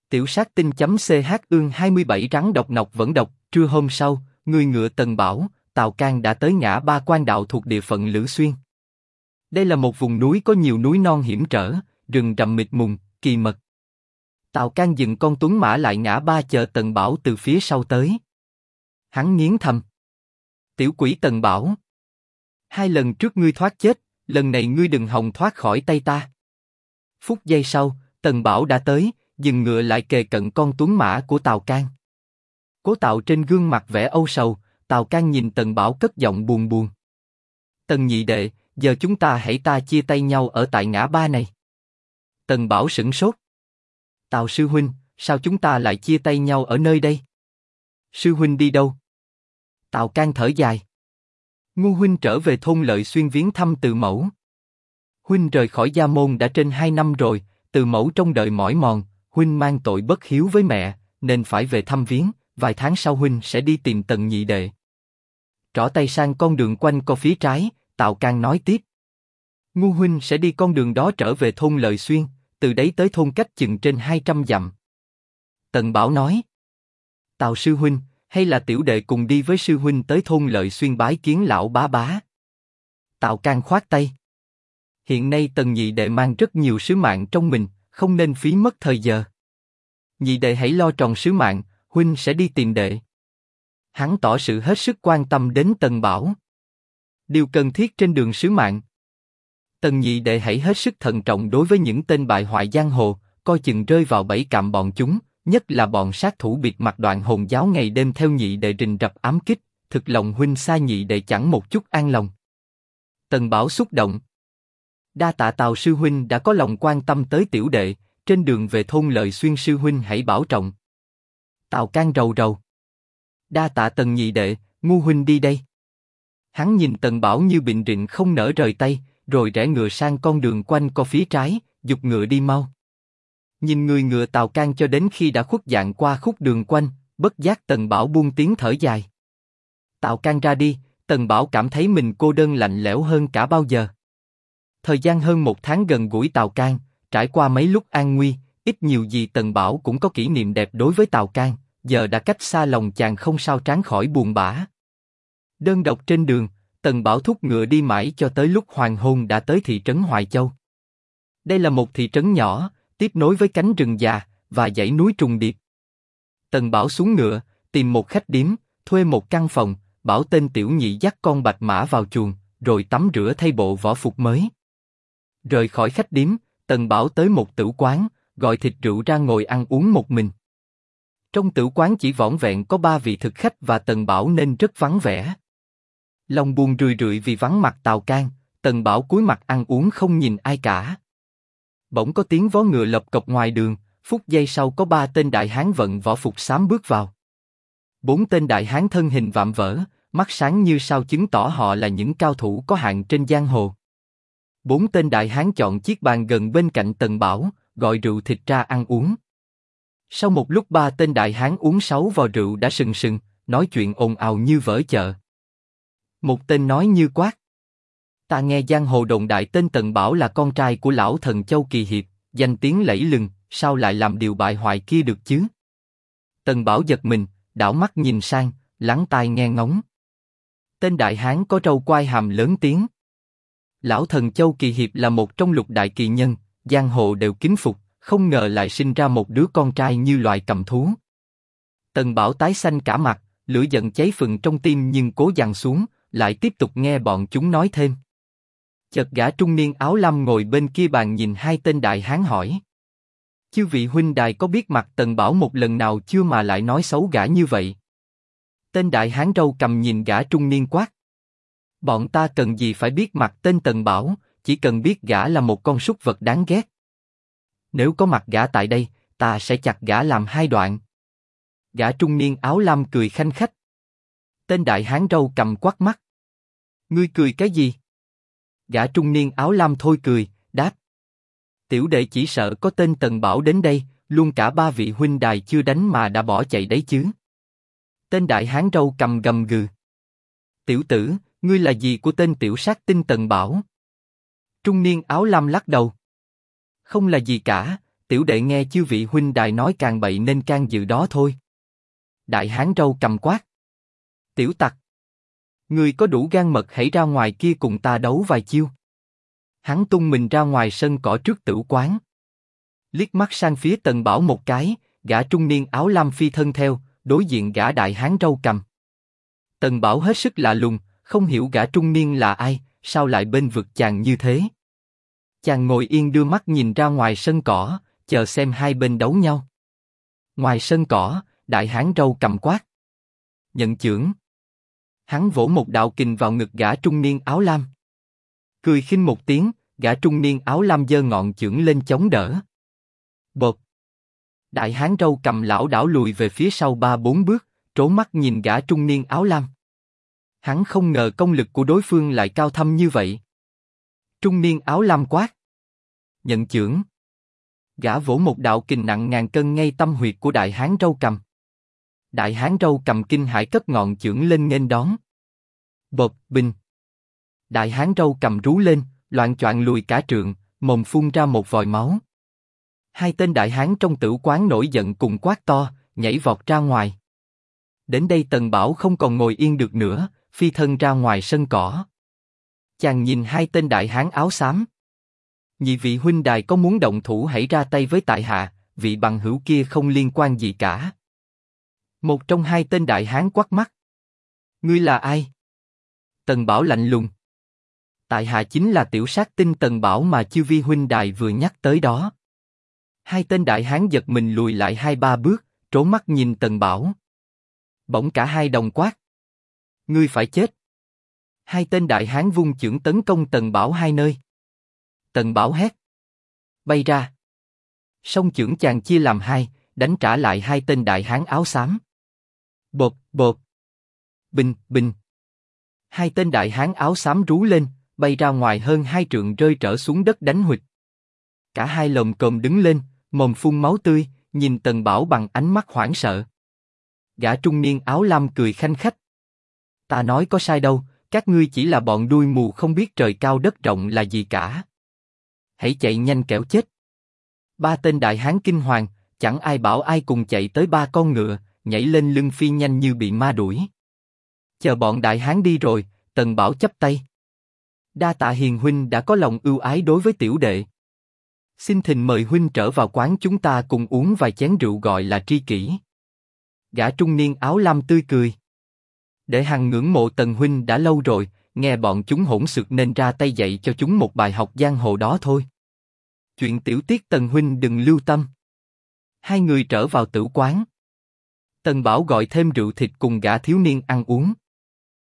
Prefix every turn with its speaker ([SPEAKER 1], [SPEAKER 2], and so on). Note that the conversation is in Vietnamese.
[SPEAKER 1] Tiểu sát tinh.ch ương 27 rắn độc nọc vẫn độc. Trưa hôm sau, người ngựa Tần Bảo, Tào Cang đã tới ngã ba Quan Đạo thuộc địa phận Lữ Xuyên. Đây là một vùng núi có nhiều núi non hiểm trở, rừng rậm mịt mùng, kỳ mật. Tào Cang dừng con tuấn mã lại ngã ba chờ Tần Bảo từ phía sau tới. Hắn nghiến thầm. Tiểu quỷ Tần Bảo. 2 lần trước ngươi thoát chết, lần này ngươi đừng hòng thoát khỏi tay ta. Phút giây sau, Tần Bảo đã tới, dừng ngựa lại kề cận con tuấn mã của Tào Cang. Cố Tạo trên gương mặt vẻ âu sầu, Tào Cang nhìn Tần Bảo cất giọng buồn buồn. Tần nhị đệ, giờ chúng ta hãy chia tay nhau ở tại ngã ba này. Tần Bảo sửng sốt. Tào sư huynh, sao chúng ta lại chia tay nhau ở nơi đây? Sư huynh đi đâu? Tào Cang thở dài. Ngu huynh trở về thôn Lợi Xuyên viếng thăm Từ mẫu. Huynh rời khỏi gia môn đã trên 2 năm rồi, Từ mẫu trong đời mỏi mòn, huynh mang tội bất hiếu với mẹ, nên phải về thăm viếng. Vài tháng sau huynh sẽ đi tìm Tần nhị đệ. Trỏ tay sang con đường quanh co phía trái, Tào Cang nói tiếp. Ngu huynh sẽ đi con đường đó trở về thôn Lợi Xuyên, từ đấy tới thôn cách chừng trên 200 dặm. Tần Bảo nói. Tào sư huynh, hay là tiểu đệ cùng đi với sư huynh tới thôn Lợi Xuyên bái kiến lão bá bá. Tào Cang khoát tay. Hiện nay Tần nhị đệ mang rất nhiều sứ mạng trong mình, không nên phí mất thời giờ. Nhị đệ hãy lo tròn sứ mạng, huynh sẽ đi tìm đệ. Hắn tỏ sự hết sức quan tâm đến Tần Bảo. Điều cần thiết trên đường sứ mạng. Tần nhị đệ hãy hết sức thận trọng đối với những tên bại hoại giang hồ, coi chừng rơi vào bẫy cạm bọn chúng, nhất là bọn sát thủ bịt mặt Đoạn Hồn giáo ngày đêm theo nhị đệ rình rập ám kích, thực lòng huynh xa nhị đệ chẳng một chút an lòng. Tần Bảo xúc động. Đa tạ Tào sư huynh đã có lòng quan tâm tới tiểu đệ, trên đường về thôn Lợi Xuyên sư huynh hãy bảo trọng. Tào Cang rầu rầu. Đa tạ Tần nhị đệ, ngu huynh đi đây. Hắn nhìn Tần Bảo như bệnh rịnh không nỡ rời tay, rồi rẽ ngựa sang con đường quanh co phía trái, giục ngựa đi mau. Nhìn người ngựa Tào Cang cho đến khi đã khuất dạng qua khúc đường quanh, bất giác Tần Bảo buông tiếng thở dài. Tào Cang ra đi, Tần Bảo cảm thấy mình cô đơn lạnh lẽo hơn cả bao giờ. Thời gian hơn 1 tháng gần gũi Tào Cang, trải qua mấy lúc an nguy, ít nhiều gì Tần Bảo cũng có kỷ niệm đẹp đối với Tào Cang, giờ đã cách xa lòng chàng không sao tránh khỏi buồn bã. Đơn độc trên đường, Tần Bảo thúc ngựa đi mãi cho tới lúc hoàng hôn đã tới thị trấn Hoài Châu. Đây là một thị trấn nhỏ, tiếp nối với cánh rừng già và dãy núi trùng điệp. Tần Bảo xuống ngựa, tìm một khách điếm, thuê một căn phòng, bảo tên tiểu nhị dắt con bạch mã vào chuồng, rồi tắm rửa thay bộ võ phục mới. Rời khỏi khách điếm, Tần Bảo tới một tửu quán, gọi thịt rượu ra ngồi ăn uống một mình. Trong tửu quán chỉ vỏn vẹn có 3 vị thực khách và Tần Bảo nên rất vắng vẻ. Lòng buồn rười rượi vì vắng mặt Tào Cang, Tần Bảo cúi mặt ăn uống không nhìn ai cả. Bỗng có tiếng vó ngựa lộc cộc ngoài đường, phút giây sau có 3 tên đại hán vận võ phục xám bước vào. 4 tên đại hán thân hình vạm vỡ, mắt sáng như sao chứng tỏ họ là những cao thủ có hạng trên giang hồ. 4 tên đại hán chọn chiếc bàn gần bên cạnh Tần Bảo, gọi rượu thịt ra ăn uống. Sau một lúc 3 tên đại hán uống 6 vò rượu đã sừng sừng, nói chuyện ồn ào như vỡ chợ. Một tên nói như quát. Ta nghe giang hồ đồn đại tên Tần Bảo là con trai của lão thần Châu Kỳ Hiệp, danh tiếng lẫy lừng, sao lại làm điều bại hoại kia được chứ? Tần Bảo giật mình, đảo mắt nhìn sang, lắng tai nghe ngóng. Tên đại hán có râu quai hàm lớn tiếng. Lão thần Châu Kỳ Hiệp là một trong lục đại kỳ nhân, giang hồ đều kính phục, không ngờ lại sinh ra một đứa con trai như loài cầm thú. Tần Bảo tái xanh cả mặt, lửa giận cháy phừng trong tim nhưng cố dằn xuống, lại tiếp tục nghe bọn chúng nói thêm. Chợt gã trung niên áo lam ngồi bên kia bàn nhìn 2 tên đại hán hỏi. Chư vị huynh đài có biết mặt Tần Bảo một lần nào chưa mà lại nói xấu gã như vậy? Tên đại hán râu cầm nhìn gã trung niên quát. Bọn ta cần gì phải biết mặt tên Tần Bảo, chỉ cần biết gã là một con súc vật đáng ghét. Nếu có mặt gã tại đây, ta sẽ chặt gã làm 2 đoạn. Gã trung niên áo lam cười khanh khách. Tên đại hán râu cầm quát mắt. Ngươi cười cái gì? Gã trung niên áo lam thôi cười, đáp. Tiểu đệ chỉ sợ có tên Tần Bảo đến đây, luôn cả 3 vị huynh đài chưa đánh mà đã bỏ chạy đấy chứ. Tên đại hán râu cầm gầm gừ. Tiểu tử, ngươi là gì của tên tiểu sát tinh Tần Bảo? Trung niên áo lam lắc đầu. Không là gì cả, tiểu đệ nghe chư vị huynh đài nói càng bậy nên can dự đó thôi. Đại hán râu cầm quát. Tiểu tặc! Ngươi có đủ gan mật hãy ra ngoài kia cùng ta đấu vài chiêu. Hắn tung mình ra ngoài sân cỏ trước tử quán. Liếc mắt sang phía Tần Bảo một cái, gã trung niên áo lam phi thân theo, đối diện gã đại hán râu cầm. Tần Bảo hết sức lạ lùng, không hiểu gã trung niên là ai, sao lại bên vực chàng như thế. Chàng ngồi yên đưa mắt nhìn ra ngoài sân cỏ, chờ xem hai bên đấu nhau. Ngoài sân cỏ, đại hán râu cầm quát. Nhận chưởng. Hắn vỗ một đạo kình vào ngực gã trung niên áo lam. Cười khinh một tiếng, gã trung niên áo lam giơ ngọn chưởng lên chống đỡ. Bộp. Đại hán râu cầm lảo đảo lùi về phía sau 3-4 bước, trố mắt nhìn gã trung niên áo lam. Hắn không ngờ công lực của đối phương lại cao thâm như vậy. Trung niên áo lam quát. Nhận chưởng. Gã vỗ một đạo kình nặng ngàn cân ngay tâm huyệt của đại hán râu cầm. Đại hán râu cầm kinh hãi cất ngọn chưởng lên nghênh đón. Bộp, bình. Đại hán râu cầm rú lên, loạng choạng lùi cả trượng, mồm phun ra một vòi máu. Hai tên đại hán trong tử quán nổi giận cùng quát to, nhảy vọt ra ngoài. Đến đây Tần Bảo không còn ngồi yên được nữa, phi thân ra ngoài sân cỏ. Chàng nhìn hai tên đại hán áo xám. Nhị vị huynh đài có muốn động thủ hãy ra tay với tại hạ, vị bằng hữu kia không liên quan gì cả. Một trong hai tên đại hán quát mắt. Ngươi là ai? Tần Bảo lạnh lùng. Tại hạ chính là tiểu sát tinh Tần Bảo mà chư vi huynh đài vừa nhắc tới đó. Hai tên đại hán giật mình lùi lại 2-3 bước, trố mắt nhìn Tần Bảo. Bỗng cả hai đồng quát. Ngươi phải chết. Hai tên đại hán vung chưởng tấn công Tần Bảo hai nơi. Tần Bảo hét. Bay ra. Song chưởng chàng chia làm hai, đánh trả lại hai tên đại hán áo xám. Bộp, bộp. Bình, bình. Hai tên đại hán áo xám rú lên, bay ra ngoài hơn 2 trượng rơi trở xuống đất đánh huỵch. Cả hai lồm cồm đứng lên, mồm phun máu tươi, nhìn Tần Bảo bằng ánh mắt hoảng sợ. Gã trung niên áo lam cười khanh khách. Ta nói có sai đâu, các ngươi chỉ là bọn đuôi mù không biết trời cao đất rộng là gì cả. Hãy chạy nhanh kẻo chết. Ba tên đại hán kinh hoàng, chẳng ai bảo ai cùng chạy tới 3 con ngựa, nhảy lên lưng phi nhanh như bị ma đuổi. Chờ bọn đại hán đi rồi, Tần Bảo chắp tay. Đa tạ hiền huynh đã có lòng ưu ái đối với tiểu đệ. Xin thỉnh mời huynh trở vào quán chúng ta cùng uống vài chén rượu gọi là tri kỷ. Gã trung niên áo lam tươi cười. Để hằng ngưỡng mộ Tần huynh đã lâu rồi, nghe bọn chúng hỗn xược nên ra tay dạy cho chúng một bài học giang hồ đó thôi. Chuyện tiểu tiết Tần huynh đừng lưu tâm. Hai người trở vào tử quán. Tần Bảo gọi thêm rượu thịt cùng gã thiếu niên ăn uống.